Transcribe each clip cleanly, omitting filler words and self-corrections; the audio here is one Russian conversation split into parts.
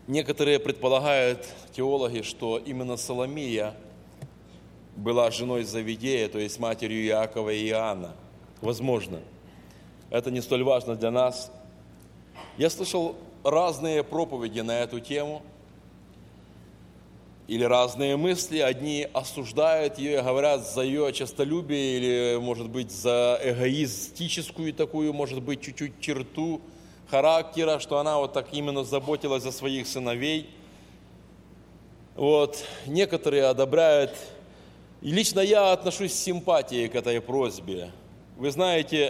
Некоторые предполагают, теологи, что именно Соломия была женой Завидея, то есть матерью Иакова и Иоанна. Возможно. Это не столь важно для нас. Я слышал разные проповеди на эту тему или разные мысли. Одни осуждают ее, говорят за ее честолюбие или, может быть, за эгоистическую такую, может быть, чуть-чуть черту характера, что она вот так именно заботилась о своих сыновей. Вот. Некоторые одобряют. И лично я отношусь с симпатией к этой просьбе. Вы знаете,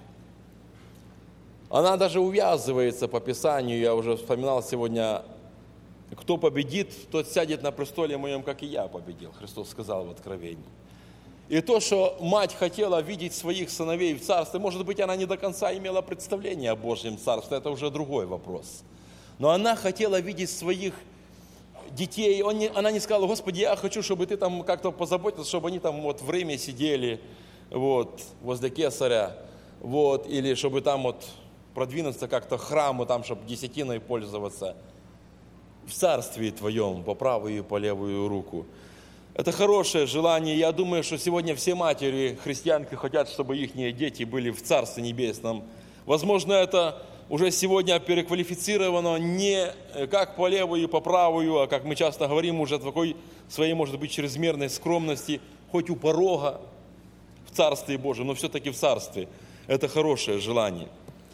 она даже увязывается по Писанию. Я уже вспоминал сегодня, кто победит, тот сядет на престоле моем, как и я победил. Христос сказал в Откровении. И то, что мать хотела видеть своих сыновей в царстве, может быть, она не до конца имела представление о Божьем царстве, это уже другой вопрос. Но она хотела видеть своих детей. Она не сказала: Господи, я хочу, чтобы ты там как-то позаботился, чтобы они там вот в Риме сидели, вот, возле Кесаря, вот, или чтобы там вот продвинуться как-то к храму, там, чтобы десятиной пользоваться. В царстве Твоем, по правую и по левую руку. Это хорошее желание. Я думаю, что сегодня все матери, христианки, хотят, чтобы их дети были в Царстве Небесном. Возможно, это уже сегодня переквалифицировано не как по левую и по правую, а как мы часто говорим, уже такой своей, может быть, чрезмерной скромности, хоть у порога в Царстве Божьем, но все-таки в Царстве. Это хорошее желание.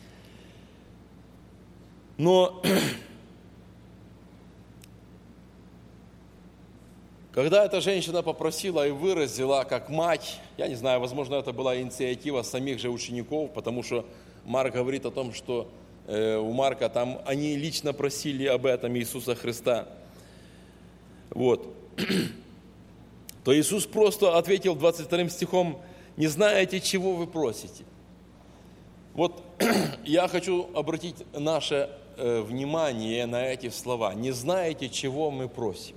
Но когда эта женщина попросила и выразила как мать, я не знаю, возможно, это была инициатива самих же учеников, потому что Марк говорит о том, что у Марка там они лично просили об этом Иисуса Христа. Вот. То Иисус просто ответил 22 стихом: «Не знаете, чего вы просите». Вот я хочу обратить наше внимание на эти слова. «Не знаете, чего мы просим».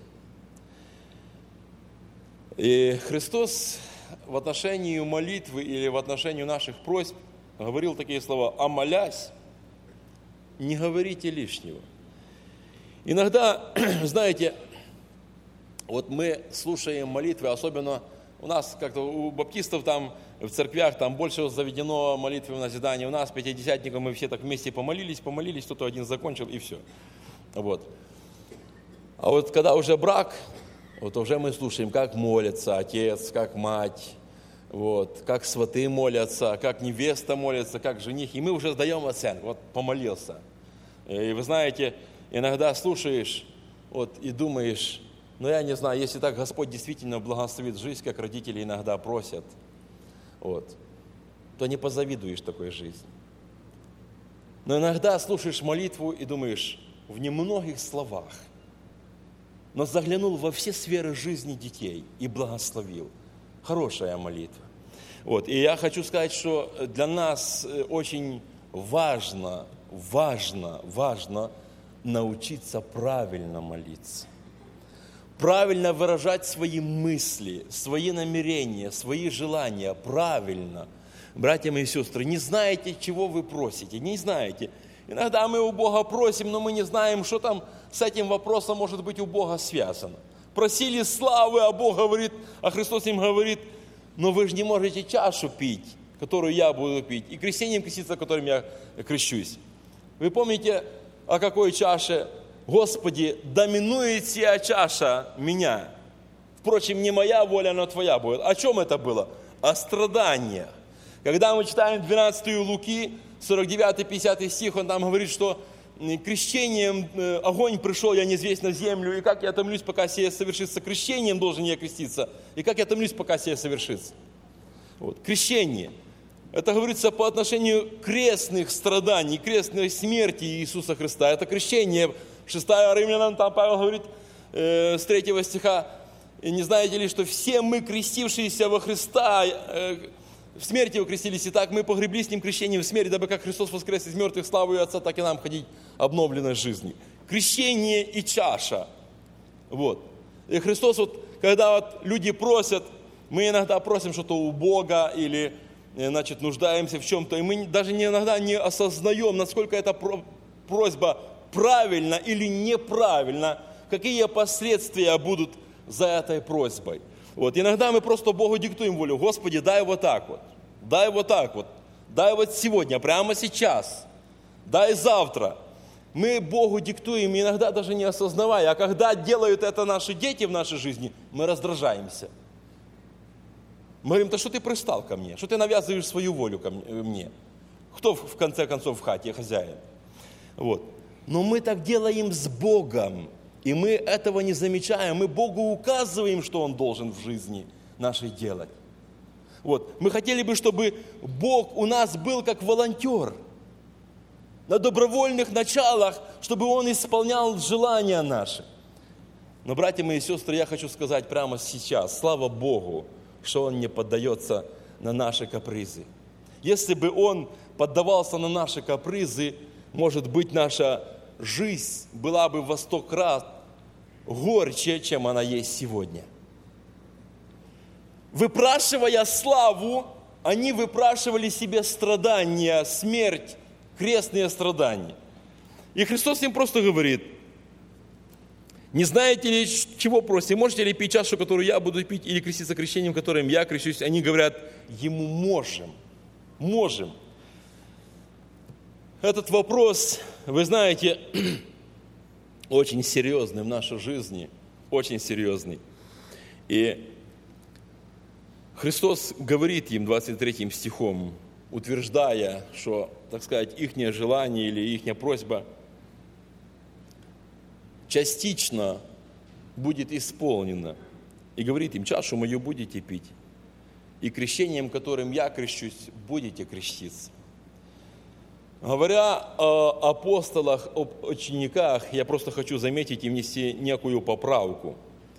И Христос в отношении молитвы или в отношении наших просьб говорил такие слова: «А молясь, не говорите лишнего». Иногда, знаете, вот мы слушаем молитвы, особенно у нас как-то у баптистов там в церквях там больше заведено молитвы в назидание. У нас, пятидесятников, мы все так вместе помолились, кто-то один закончил и все. Вот. А вот когда уже брак, вот уже мы слушаем, как молится отец, как мать, вот, как сваты молятся, как невеста молится, как жених. И мы уже сдаем оценку, вот помолился. И вы знаете, иногда слушаешь вот, и думаешь, я не знаю, если так Господь действительно благословит жизнь, как родители иногда просят, вот, то не позавидуешь такой жизни. Но иногда слушаешь молитву и думаешь, в немногих словах, но заглянул во все сферы жизни детей и благословил. Хорошая молитва. Вот. И я хочу сказать, что для нас очень важно научиться правильно молиться. Правильно выражать свои мысли, свои намерения, свои желания. Правильно. Братья мои и сестры, не знаете, чего вы просите, не знаете. Иногда мы у Бога просим, но мы не знаем, что там с этим вопросом может быть у Бога связано. Просили славы, а Бог говорит, а Христос им говорит: но вы же не можете чашу пить, которую я буду пить, и крещением креститься, которым я крещусь. Вы помните, о какой чаше? Господи, доминует сия чаша меня. Впрочем, не моя воля, но Твоя будет. О чем это было? О страданиях. Когда мы читаем 12 Луки, 49-50 стих, он там говорит, что крещением огонь пришел, я неизвестно в землю, и как я томлюсь, пока сие совершится. Крещением должен я креститься, и как я томлюсь, пока сие совершится. Вот. Крещение. Это говорится по отношению крестных страданий, крестной смерти Иисуса Христа. Это крещение. 6 Римлянам, там Павел говорит с 3 стиха: «Не знаете ли, что все мы, крестившиеся во Христа, в смерти Его крестились, и так мы погребли с Ним крещением в смерть, дабы как Христос воскрес из мертвых славою Отца, так и нам ходить обновленной жизнью». Крещение и чаша. Вот. И Христос, вот, когда вот люди просят, мы иногда просим что-то у Бога или, нуждаемся в чем-то, и мы даже иногда не осознаем, насколько эта просьба правильно или неправильно, какие последствия будут за этой просьбой. Вот. Иногда мы просто Богу диктуем волю. Господи, дай вот так вот, дай вот так вот, дай вот сегодня, прямо сейчас, дай завтра. Мы Богу диктуем, иногда даже не осознавая. А когда делают это наши дети в нашей жизни, мы раздражаемся. Мы говорим, да что ты пристал ко мне? Что ты навязываешь свою волю ко мне? Кто в конце концов в хате хозяин? Вот. Но мы так делаем с Богом. И мы этого не замечаем. Мы Богу указываем, что Он должен в жизни нашей делать. Вот. Мы хотели бы, чтобы Бог у нас был как волонтер. На добровольных началах, чтобы Он исполнял желания наши. Но, братья мои и сестры, я хочу сказать прямо сейчас, слава Богу, что Он не поддается на наши капризы. Если бы Он поддавался на наши капризы, может быть, наша жизнь была бы во 100 раз горче, чем она есть сегодня. Выпрашивая славу, они выпрашивали себе страдания, смерть, крестные страдания. И Христос им просто говорит, не знаете ли, чего просите? Можете ли пить чашу, которую я буду пить, или креститься крещением, которым я крещусь? Они говорят, ему можем. Можем. Этот вопрос, вы знаете, очень серьезный в нашей жизни, очень серьезный. И Христос говорит им 23 стихом, утверждая, что, так сказать, их желание или их просьба частично будет исполнена. И говорит им, чашу мою будете пить, и крещением, которым я крещусь, будете креститься. Говоря о апостолах, об учениках, я просто хочу заметить и внести некую поправку.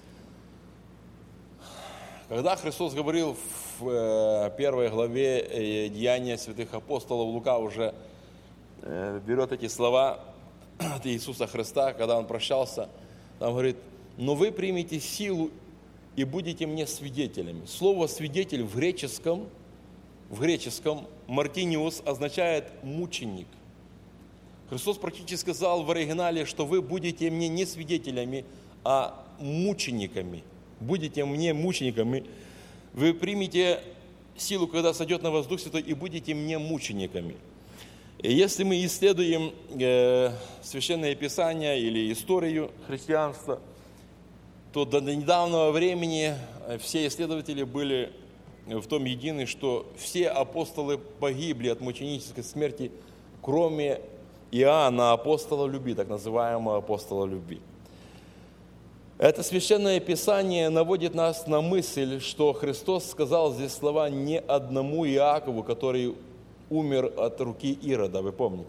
Когда Христос говорил в первой главе Деяния святых апостолов, Лука уже берет эти слова от Иисуса Христа, когда Он прощался, там говорит, но вы примете силу и будете мне свидетелями. Слово «свидетель» в греческом «мартиниус» означает «мученик». Христос практически сказал в оригинале, что вы будете мне не свидетелями, а мучениками. Будете мне мучениками. Вы примете силу, когда сойдет на вас Дух Святой, и будете мне мучениками. И если мы исследуем Священное Писание или историю христианства, то до недавнего времени все исследователи были в том едины, что все апостолы погибли от мученической смерти, кроме Иоанна, апостола любви, так называемого апостола любви. Это Священное Писание наводит нас на мысль, что Христос сказал здесь слова не одному Иакову, который умер от руки Ирода, вы помните.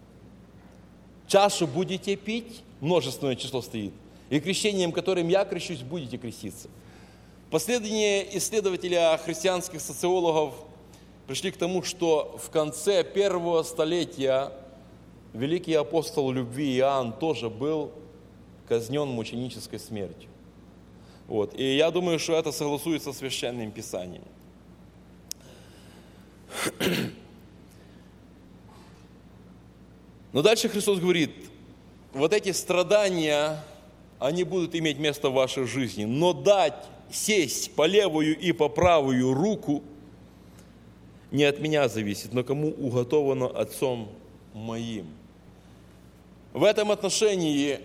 Чашу будете пить, множественное число стоит, и крещением, которым я крещусь, будете креститься. Последние исследователи христианских социологов пришли к тому, что в конце первого столетия великий апостол любви Иоанн тоже был казнен мученической смертью. Вот. И я думаю, что это согласуется с Священным Писанием. Но дальше Христос говорит, вот эти страдания, они будут иметь место в вашей жизни, но дать сесть по левую и по правую руку не от меня зависит, но кому уготовано Отцом моим. В этом отношении,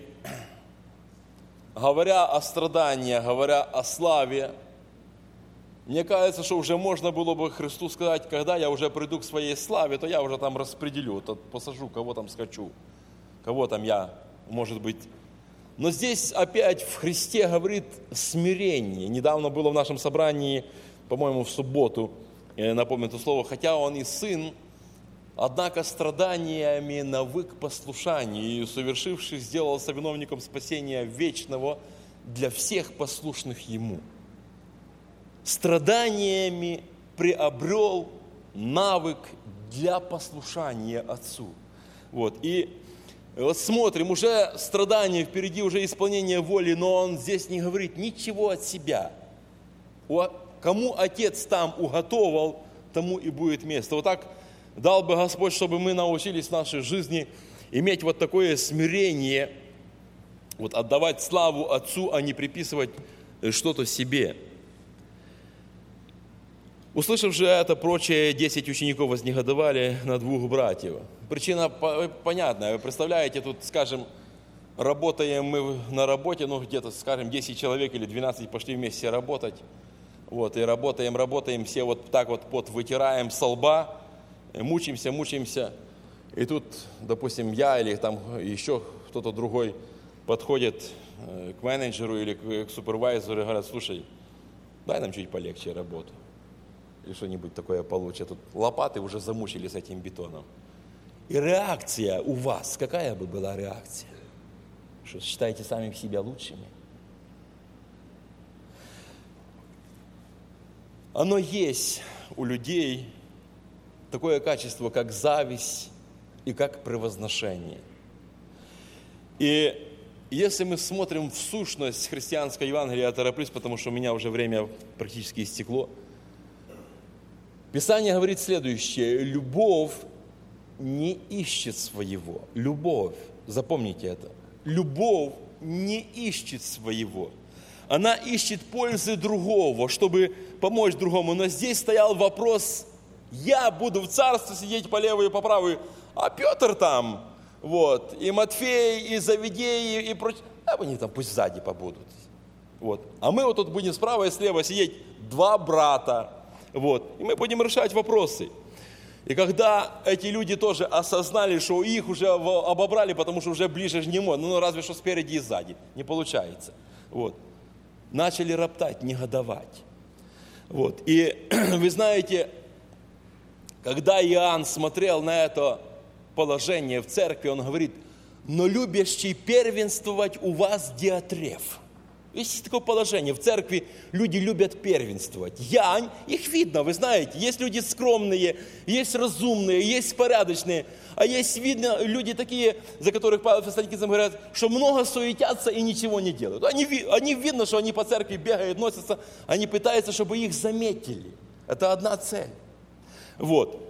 говоря о страданиях, говоря о славе, мне кажется, что уже можно было бы Христу сказать, когда я уже приду к своей славе, то я уже там распределю, то посажу, кого там скачу, кого там я, может быть. Но здесь опять в Христе говорит смирение. Недавно было в нашем собрании, по-моему, в субботу, напомню это слово, хотя он и сын, однако страданиями навык послушанию, и совершивший сделался виновником спасения вечного для всех послушных ему. Страданиями приобрел навык для послушания Отцу. Вот. И вот смотрим, уже страдания, впереди уже исполнение воли, но он здесь не говорит ничего от себя. Кому Отец там уготовал, тому и будет место. Вот так дал бы Господь, чтобы мы научились в нашей жизни иметь вот такое смирение, вот отдавать славу Отцу, а не приписывать что-то себе. Услышав же это, прочие 10 учеников вознегодовали на 2 братьев. Причина понятная. Вы представляете, тут, скажем, работаем мы на работе, где-то, скажем, 10 человек или 12 пошли вместе работать. Вот, и работаем, все вот так вот пот вытираем со лба, мучаемся. И тут, допустим, я или там еще кто-то другой подходит к менеджеру или к супервайзеру и говорят: слушай, дай нам чуть полегче работу. Или что-нибудь такое получше. Тут лопаты уже замучились этим бетоном. И реакция у вас, какая бы была реакция? Что, считаете сами себя лучшими? Оно есть у людей такое качество, как зависть и как превозношение. И если мы смотрим в сущность христианского Евангелия, я тороплюсь, потому что у меня уже время практически истекло. Писание говорит следующее: любовь не ищет своего. Любовь, запомните это, любовь не ищет своего. Она ищет пользы другого, чтобы помочь другому. Но здесь стоял вопрос: я буду в царстве сидеть по левой и по правой, а Петр там, вот, и Матфей, и Завидей, и прочее, они там пусть сзади побудут. Вот. А мы вот тут будем справа и слева сидеть 2 брата, вот, и мы будем решать вопросы. И когда эти люди тоже осознали, что их уже обобрали, потому что уже ближе же не можно, ну разве что спереди и сзади, не получается. Вот. Начали роптать, негодовать. Вот. И вы знаете, когда Иоанн смотрел на это положение в церкви, он говорит: но любящий первенствовать у вас Диотреф. Есть такое положение. В церкви люди любят первенствовать. Их видно, вы знаете. Есть люди скромные, есть разумные, есть порядочные. А есть, видно, люди такие, за которых Павел Фессалоникийцам говорят, что много суетятся и ничего не делают. Они видно, что они по церкви бегают, носятся. Они пытаются, чтобы их заметили. Это одна цель. Вот.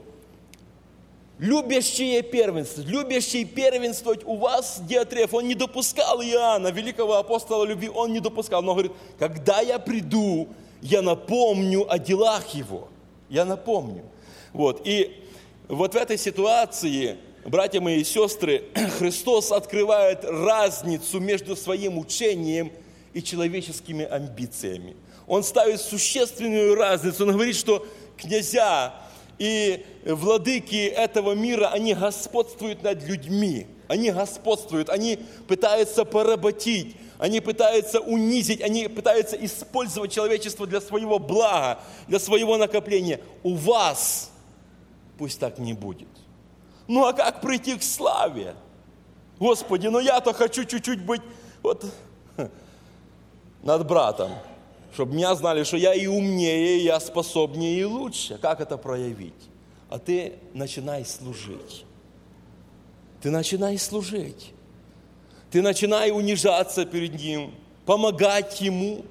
Любящий первенствовать у вас Диотреф, он не допускал Иоанна, великого апостола любви, он не допускал. Но говорит: когда я приду, я напомню о делах его. Я напомню. Вот. И вот в этой ситуации, братья мои и сестры, Христос открывает разницу между своим учением и человеческими амбициями. Он ставит существенную разницу. Он говорит, что князья и владыки этого мира, они господствуют над людьми. Они господствуют, они пытаются поработить, они пытаются унизить, они пытаются использовать человечество для своего блага, для своего накопления. У вас пусть так не будет. Ну а как прийти к славе? Господи, ну я-то хочу чуть-чуть быть вот над братом, чтобы меня знали, что я и умнее, и я способнее, и лучше. Как это проявить? А ты начинай служить. Ты начинай служить. Ты начинай унижаться перед Ним, помогать Ему.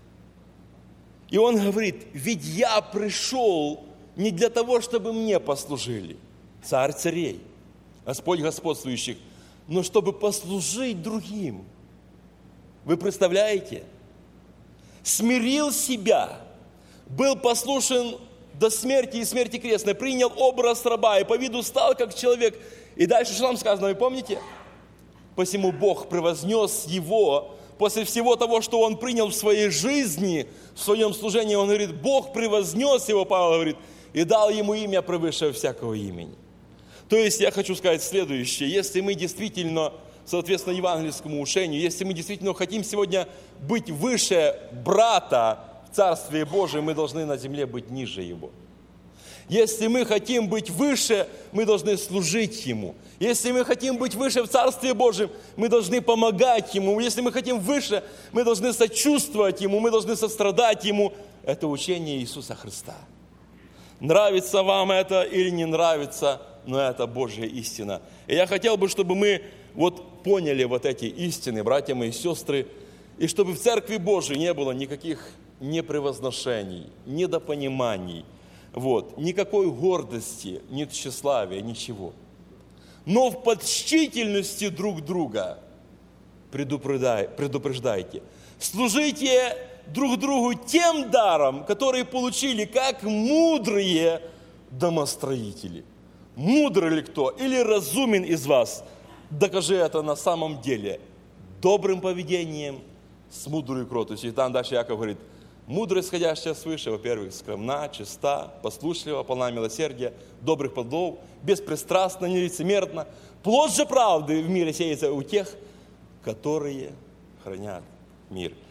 И Он говорит: ведь я пришел не для того, чтобы мне послужили, Царь царей, Господь господствующих, но чтобы послужить другим. Вы представляете? Смирил себя, был послушен до смерти и смерти крестной, принял образ раба и по виду стал как человек. И дальше что нам сказано, вы помните? Посему Бог превознес его, после всего того, что он принял в своей жизни, в своем служении, он говорит, Бог превознес его, Павел говорит, и дал ему имя превыше всякого имени. То есть я хочу сказать следующее, если мы действительно, соответственно евангельскому учению, если мы действительно хотим сегодня быть выше брата в Царстве Божьем, мы должны на земле быть ниже его. Если мы хотим быть выше, мы должны служить Ему. Если мы хотим быть выше в Царстве Божьем, мы должны помогать Ему. Если мы хотим выше, мы должны сочувствовать Ему, мы должны сострадать Ему. Это учение Иисуса Христа. Нравится вам это или не нравится, но это Божья истина. И я хотел бы, чтобы мы поняли вот эти истины, братья мои и сестры, и чтобы в Церкви Божьей не было никаких непревозношений, недопониманий, никакой гордости, ни тщеславия, ничего. но в почтительности друг друга предупреждайте. Служите друг другу тем даром, который получили как мудрые домостроители. Мудрый ли кто или разумен из вас? Докажи это на самом деле добрым поведением, с мудрой кротостью. И там дальше Яков говорит, мудрость, исходящая свыше, во-первых, скромна, чиста, послушлива, полна милосердия, добрых плодов, беспристрастна, нелицемерна. Плод же правды в мире сеется у тех, которые хранят мир.